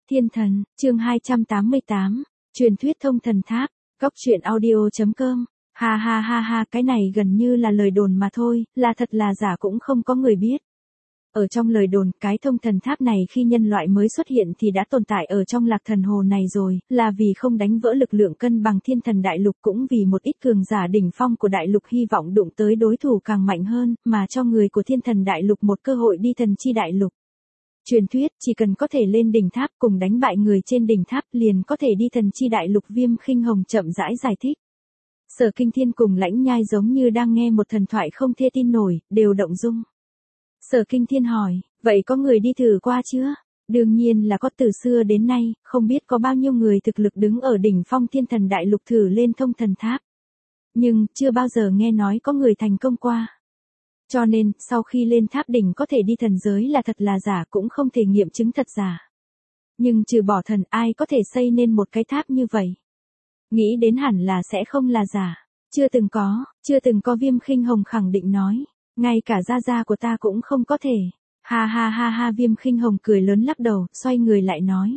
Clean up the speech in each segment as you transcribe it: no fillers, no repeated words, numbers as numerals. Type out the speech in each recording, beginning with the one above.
Thiên thần, chương 288, truyền thuyết thông thần tháp, góc truyện audio.com. Ha ha ha ha, cái này gần như là lời đồn mà thôi, là thật là giả cũng không có người biết. Ở trong lời đồn, cái thông thần tháp này khi nhân loại mới xuất hiện thì đã tồn tại ở trong lạc thần hồ này rồi, là vì không đánh vỡ lực lượng cân bằng thiên thần đại lục, cũng vì một ít cường giả đỉnh phong của đại lục hy vọng đụng tới đối thủ càng mạnh hơn, mà cho người của thiên thần đại lục một cơ hội đi thần chi đại lục. Truyền thuyết, chỉ cần có thể lên đỉnh tháp cùng đánh bại người trên đỉnh tháp liền có thể đi thần chi đại lục. Viêm Khinh Hồng chậm rãi giải thích. Sở Kinh Thiên cùng Lãnh Nhai giống như đang nghe một thần thoại không thể tin nổi, đều động dung. Sở Kinh Thiên hỏi, vậy có người đi thử qua chưa? Đương nhiên là có, từ xưa đến nay, không biết có bao nhiêu người thực lực đứng ở đỉnh phong thiên thần đại lục thử lên thông thần tháp. Nhưng, chưa bao giờ nghe nói có người thành công qua. Cho nên, sau khi lên tháp đỉnh có thể đi thần giới là thật là giả, cũng không thể nghiệm chứng thật giả. Nhưng trừ bỏ thần, ai có thể xây nên một cái tháp như vậy? Nghĩ đến hẳn là sẽ không là giả. Chưa từng có. Viêm Khinh Hồng khẳng định nói. Ngay cả gia gia của ta cũng không có thể. Ha ha ha ha, Viêm Khinh Hồng cười lớn lắc đầu, xoay người lại nói.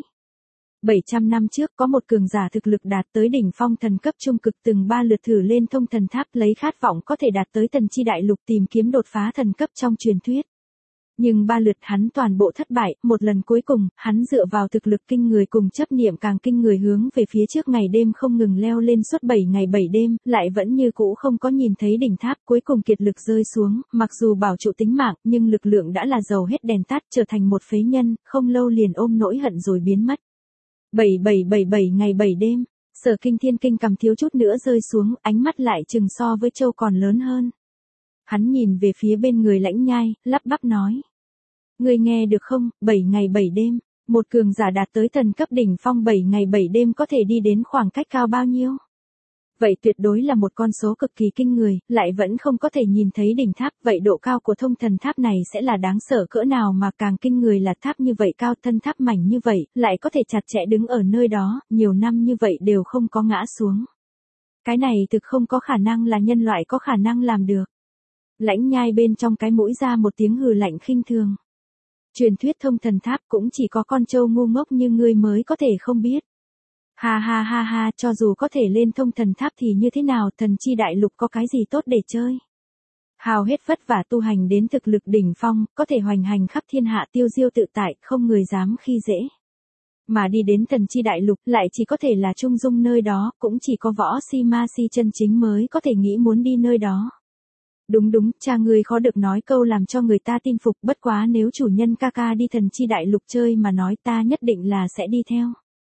700 năm trước có một cường giả thực lực đạt tới đỉnh phong thần cấp trung cực từng 3 lượt thử lên thông thần tháp lấy khát vọng có thể đạt tới thần chi đại lục tìm kiếm đột phá thần cấp trong truyền thuyết. Nhưng 3 lượt hắn toàn bộ thất bại, một lần cuối cùng, hắn dựa vào thực lực kinh người cùng chấp niệm càng kinh người hướng về phía trước ngày đêm không ngừng leo lên suốt 7 ngày 7 đêm, lại vẫn như cũ không có nhìn thấy đỉnh tháp, cuối cùng kiệt lực rơi xuống, mặc dù bảo trụ tính mạng, nhưng lực lượng đã là dầu hết đèn tắt, trở thành một phế nhân, không lâu liền ôm nỗi hận rồi biến mất. 7 ngày 7 đêm, Sở Kinh Thiên kinh cầm thiếu chút nữa rơi xuống, ánh mắt lại chừng so với châu còn lớn hơn. Hắn nhìn về phía bên người Lãnh Nhai, lắp bắp nói. Ngươi nghe được không, 7 ngày 7 đêm, một cường giả đạt tới thần cấp đỉnh phong 7 ngày 7 đêm có thể đi đến khoảng cách cao bao nhiêu? Vậy tuyệt đối là một con số cực kỳ kinh người, lại vẫn không có thể nhìn thấy đỉnh tháp, vậy độ cao của thông thần tháp này sẽ là đáng sợ cỡ nào, mà càng kinh người là tháp như vậy cao, thân tháp mảnh như vậy, lại có thể chặt chẽ đứng ở nơi đó, nhiều năm như vậy đều không có ngã xuống. Cái này thực không có khả năng là nhân loại có khả năng làm được. Lãnh Nhai bên trong cái mũi ra một tiếng hừ lạnh khinh thường. Truyền thuyết thông thần tháp cũng chỉ có con trâu ngu ngốc như ngươi mới có thể không biết. Ha ha ha ha, cho dù có thể lên thông thần tháp thì như thế nào, thần chi đại lục có cái gì tốt để chơi. Hào hết vất vả tu hành đến thực lực đỉnh phong, có thể hoành hành khắp thiên hạ tiêu diêu tự tại, không người dám khi dễ. Mà đi đến thần chi đại lục lại chỉ có thể là trung dung nơi đó, cũng chỉ có võ si ma si chân chính mới có thể nghĩ muốn đi nơi đó. Đúng, cha ngươi khó được nói câu làm cho người ta tin phục, bất quá nếu chủ nhân ca ca đi thần chi đại lục chơi mà nói ta nhất định là sẽ đi theo.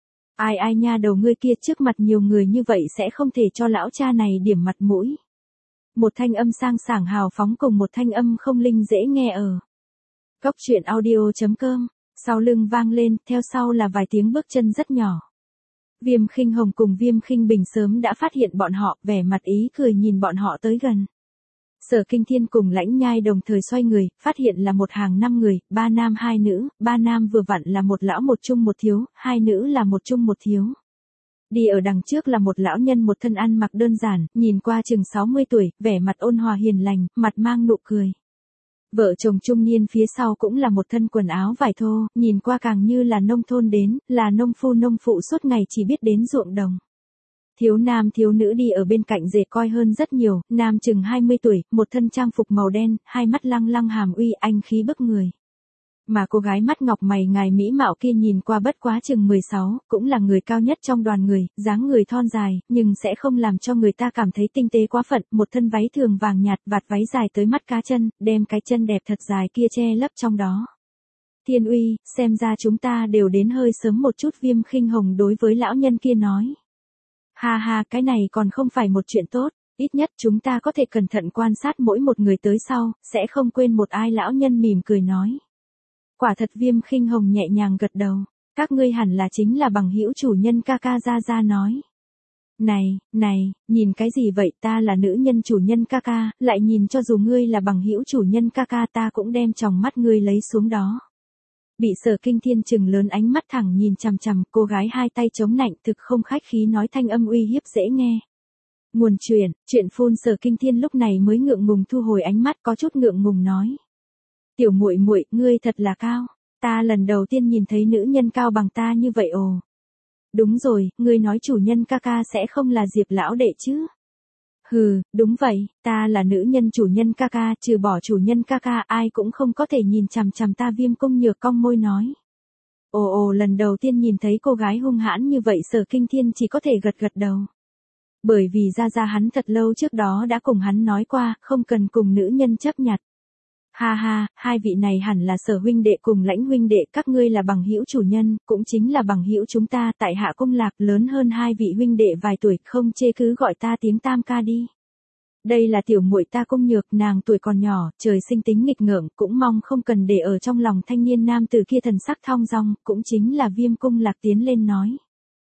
Ai nha, đầu ngươi kia, trước mặt nhiều người như vậy sẽ không thể cho lão cha này điểm mặt mũi. Một thanh âm sang sảng hào phóng cùng một thanh âm không linh dễ nghe ở góc truyện audio.com, sau lưng vang lên, theo sau là vài tiếng bước chân rất nhỏ. Viêm Khinh Hồng cùng Viêm Khinh Bình sớm đã phát hiện bọn họ, vẻ mặt ý cười nhìn bọn họ tới gần. Sở Kinh Thiên cùng Lãnh Nhai đồng thời xoay người, phát hiện là một hàng 5 người, 3 nam 2 nữ, 3 nam vừa vặn là một lão một trung một thiếu, 2 nữ là một trung một thiếu. Đi ở đằng trước là một lão nhân một thân ăn mặc đơn giản, nhìn qua chừng 60 tuổi, vẻ mặt ôn hòa hiền lành, mặt mang nụ cười. Vợ chồng trung niên phía sau cũng là một thân quần áo vải thô, nhìn qua càng như là nông thôn đến, là nông phụ suốt ngày chỉ biết đến ruộng đồng. Thiếu nam thiếu nữ đi ở bên cạnh dệt coi hơn rất nhiều, nam chừng 20 tuổi, một thân trang phục màu đen, hai mắt lăng lăng hàm uy, anh khí bức người. Mà cô gái mắt ngọc mày ngài mỹ mạo kia nhìn qua bất quá chừng 16, cũng là người cao nhất trong đoàn người, dáng người thon dài, nhưng sẽ không làm cho người ta cảm thấy tinh tế quá phận, một thân váy thường vàng nhạt, vạt váy dài tới mắt cá chân, đem cái chân đẹp thật dài kia che lấp trong đó. Thiên uy, xem ra chúng ta đều đến hơi sớm một chút, Viêm Khinh Hồng đối với lão nhân kia nói. Ha ha, cái này còn không phải một chuyện tốt, ít nhất chúng ta có thể cẩn thận quan sát mỗi một người tới sau, sẽ không quên một ai, lão nhân mỉm cười nói. Quả thật, Viêm Khinh Hồng nhẹ nhàng gật đầu, các ngươi hẳn là chính là bằng hữu chủ nhân ca ca, ra nói. Này, nhìn cái gì vậy, ta là nữ nhân chủ nhân ca ca, lại nhìn cho dù ngươi là bằng hữu chủ nhân ca ca ta cũng đem tròng mắt ngươi lấy xuống đó. Bị Sở Kinh Thiên trừng lớn ánh mắt thẳng nhìn chằm chằm, cô gái hai tay chống nạnh thực không khách khí nói thanh âm uy hiếp dễ nghe. Nguồn chuyện phun. Sở Kinh Thiên lúc này mới ngượng ngùng thu hồi ánh mắt, có chút ngượng ngùng nói. Tiểu muội muội, ngươi thật là cao. Ta lần đầu tiên nhìn thấy nữ nhân cao bằng ta như vậy ồ. Đúng rồi, ngươi nói chủ nhân ca ca sẽ không là Diệp lão đệ chứ? Hừ, đúng vậy, ta là nữ nhân chủ nhân ca ca, trừ bỏ chủ nhân ca ca ai cũng không có thể nhìn chằm chằm ta. Viêm Cung Nhược cong môi nói. Ồ lần đầu tiên nhìn thấy cô gái hung hãn như vậy Sở Kinh Thiên chỉ có thể gật gật đầu. Bởi vì ra hắn thật lâu trước đó đã cùng hắn nói qua, không cần cùng nữ nhân chấp nhặt. Ha ha, hai vị này hẳn là Sở huynh đệ cùng Lãnh huynh đệ, các ngươi là bằng hữu chủ nhân, cũng chính là bằng hữu chúng ta, tại hạ Cung Lạc lớn hơn hai vị huynh đệ vài tuổi, không chê cứ gọi ta tiếng tam ca đi. Đây là tiểu muội ta Cung Nhược, nàng tuổi còn nhỏ, trời sinh tính nghịch ngợm, cũng mong không cần để ở trong lòng thanh niên nam tử kia. Thần sắc thong dong, cũng chính là Viêm Cung Lạc tiến lên nói.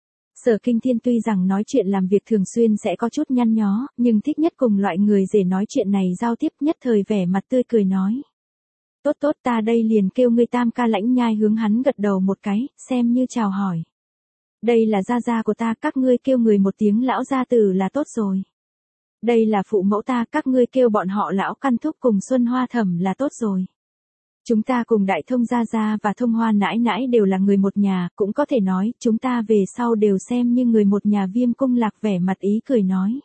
Sở Kinh Thiên tuy rằng nói chuyện làm việc thường xuyên sẽ có chút nhăn nhó, nhưng thích nhất cùng loại người dễ nói chuyện này giao tiếp, nhất thời vẻ mặt tươi cười nói. Tốt tốt, ta đây liền kêu ngươi tam ca. Lãnh Nhai hướng hắn gật đầu một cái, xem như chào hỏi. Đây là gia gia của ta, các ngươi kêu người một tiếng lão gia tử là tốt rồi. Đây là phụ mẫu ta, các ngươi kêu bọn họ lão căn thúc cùng Xuân Hoa thẩm là tốt rồi. Chúng ta cùng Đại Thông gia gia và Thông Hoa nãi nãi đều là người một nhà, cũng có thể nói, chúng ta về sau đều xem như người một nhà. Viêm Cung Lạc vẻ mặt ý cười nói.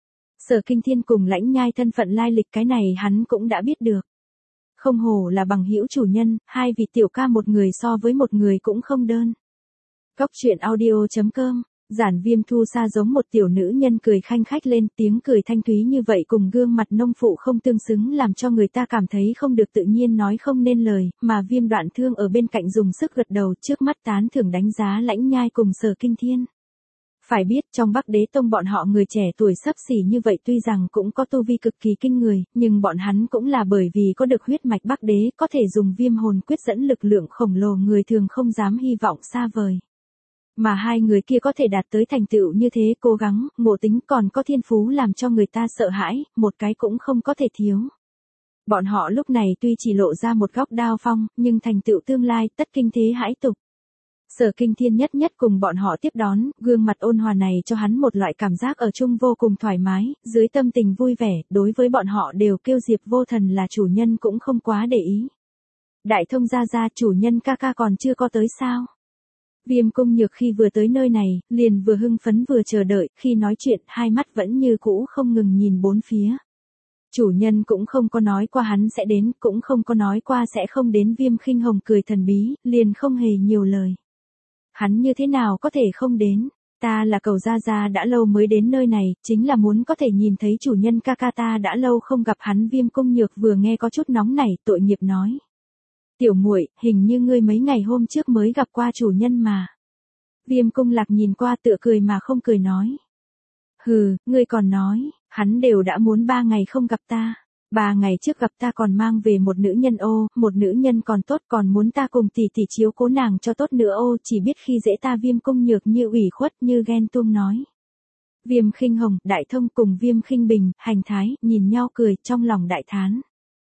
Sở Kinh Thiên cùng Lãnh Nhai thân phận lai lịch cái này hắn cũng đã biết được. Không hổ là bằng hữu chủ nhân, hai vị tiểu ca một người so với một người cũng không đơn. Cóc truyện audio.com. Giản Viêm Thu Sa giống một tiểu nữ nhân cười khanh khách lên, tiếng cười thanh thúy như vậy cùng gương mặt nông phụ không tương xứng làm cho người ta cảm thấy không được tự nhiên, nói không nên lời, mà Viêm Đoạn Thương ở bên cạnh dùng sức gật đầu, trước mắt tán thưởng đánh giá Lãnh Nhai cùng Sở Kinh Thiên. Phải biết trong Bắc Đế Tông bọn họ người trẻ tuổi xấp xỉ như vậy tuy rằng cũng có tu vi cực kỳ kinh người, nhưng bọn hắn cũng là bởi vì có được huyết mạch Bắc Đế, có thể dùng viêm hồn quyết dẫn lực lượng khổng lồ người thường không dám hy vọng xa vời. Mà hai người kia có thể đạt tới thành tựu như thế, cố gắng, ngộ tính còn có thiên phú làm cho người ta sợ hãi, một cái cũng không có thể thiếu. Bọn họ lúc này tuy chỉ lộ ra một góc đao phong, nhưng thành tựu tương lai tất kinh thế hãi tục. Sở Kinh Thiên nhất nhất cùng bọn họ tiếp đón, gương mặt ôn hòa này cho hắn một loại cảm giác ở chung vô cùng thoải mái, dưới tâm tình vui vẻ, đối với bọn họ đều kêu Diệp Vô Thần là chủ nhân cũng không quá để ý. Đại Thông gia gia, chủ nhân ca ca còn chưa có tới sao? Viêm Cung Nhược khi vừa tới nơi này, liền vừa hưng phấn vừa chờ đợi, khi nói chuyện, hai mắt vẫn như cũ không ngừng nhìn bốn phía. Chủ nhân cũng không có nói qua hắn sẽ đến, cũng không có nói qua sẽ không đến. Viêm Khinh Hồng cười thần bí, liền không hề nhiều lời. Hắn như thế nào có thể không đến? Ta là Cầu gia gia đã lâu mới đến nơi này, chính là muốn có thể nhìn thấy chủ nhân ca ca, ta đã lâu không gặp hắn. Viêm Cung Nhược vừa nghe có chút nóng nảy, tội nghiệp nói. Tiểu muội, hình như ngươi mấy ngày hôm trước mới gặp qua chủ nhân mà. Viêm Cung Lạc nhìn qua tựa cười mà không cười nói. Hừ, ngươi còn nói, hắn đều đã muốn 3 ngày không gặp ta. 3 ngày trước gặp ta còn mang về một nữ nhân ô, một nữ nhân còn tốt, còn muốn ta cùng tỷ tỷ chiếu cố nàng cho tốt nữa ô, chỉ biết khi dễ ta. Viêm Cung Nhược như ủy khuất như ghen tuông nói. Viêm Khinh Hồng, Đại Thông cùng Viêm Khinh Bình, Hành Thái, nhìn nhau cười, trong lòng đại thán.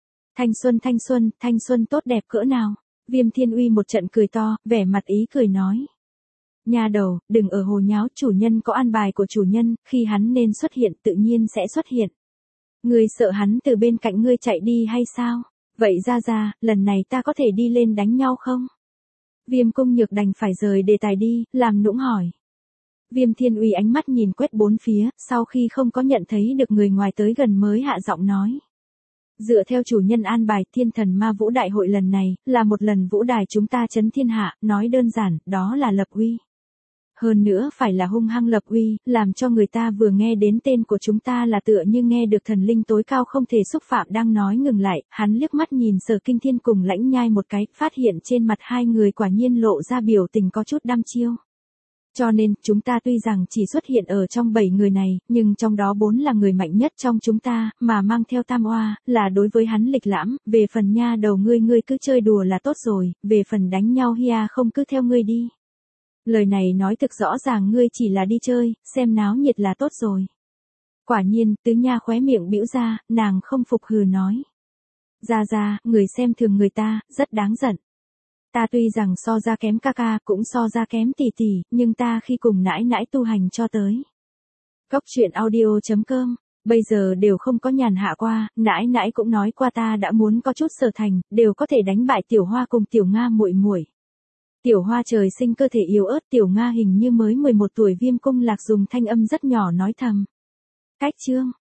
Thanh xuân tốt đẹp cỡ nào. Viêm Thiên Uy một trận cười to, vẻ mặt ý cười nói. Nha đầu, đừng ở hồ nháo, chủ nhân có an bài của chủ nhân, khi hắn nên xuất hiện tự nhiên sẽ xuất hiện. Ngươi sợ hắn từ bên cạnh ngươi chạy đi hay sao? Vậy ra, lần này ta có thể đi lên đánh nhau không? Viêm Cung Nhược đành phải rời đề tài đi, làm nũng hỏi. Viêm Thiên Uy ánh mắt nhìn quét bốn phía, sau khi không có nhận thấy được người ngoài tới gần mới hạ giọng nói. Dựa theo chủ nhân an bài, Thiên Thần Ma Vũ Đại hội lần này, là một lần vũ đài chúng ta chấn thiên hạ, nói đơn giản, đó là lập uy. Hơn nữa phải là hung hăng lập uy, làm cho người ta vừa nghe đến tên của chúng ta là tựa như nghe được thần linh tối cao không thể xúc phạm. Đang nói ngừng lại, hắn liếc mắt nhìn Sở Kinh Thiên cùng Lãnh Nhai một cái, phát hiện trên mặt hai người quả nhiên lộ ra biểu tình có chút đăm chiêu. Cho nên, chúng ta tuy rằng chỉ xuất hiện ở trong 7 người này, nhưng trong đó 4 là người mạnh nhất trong chúng ta, mà mang theo tam oa, là đối với hắn lịch lãm. Về phần nha đầu ngươi cứ chơi đùa là tốt rồi, về phần đánh nhau hia không cứ theo ngươi đi. Lời này nói thực rõ ràng ngươi chỉ là đi chơi, xem náo nhiệt là tốt rồi. Quả nhiên, Tứ Nha khóe miệng bĩu ra, nàng không phục hừ nói. Ra, người xem thường người ta, rất đáng giận. Ta tuy rằng so ra kém ca ca, cũng so ra kém tỷ tỷ, nhưng ta khi cùng nãi nãi tu hành cho tới. Cóc truyện audio.com Bây giờ đều không có nhàn hạ qua, nãi nãi cũng nói qua ta đã muốn có chút sở thành, đều có thể đánh bại Tiểu Hoa cùng Tiểu Nga muội muội. Tiểu Hoa trời sinh cơ thể yếu ớt, Tiểu Nga hình như mới 11 tuổi. Viêm Cung Lạc dùng thanh âm rất nhỏ nói thầm. Cách chương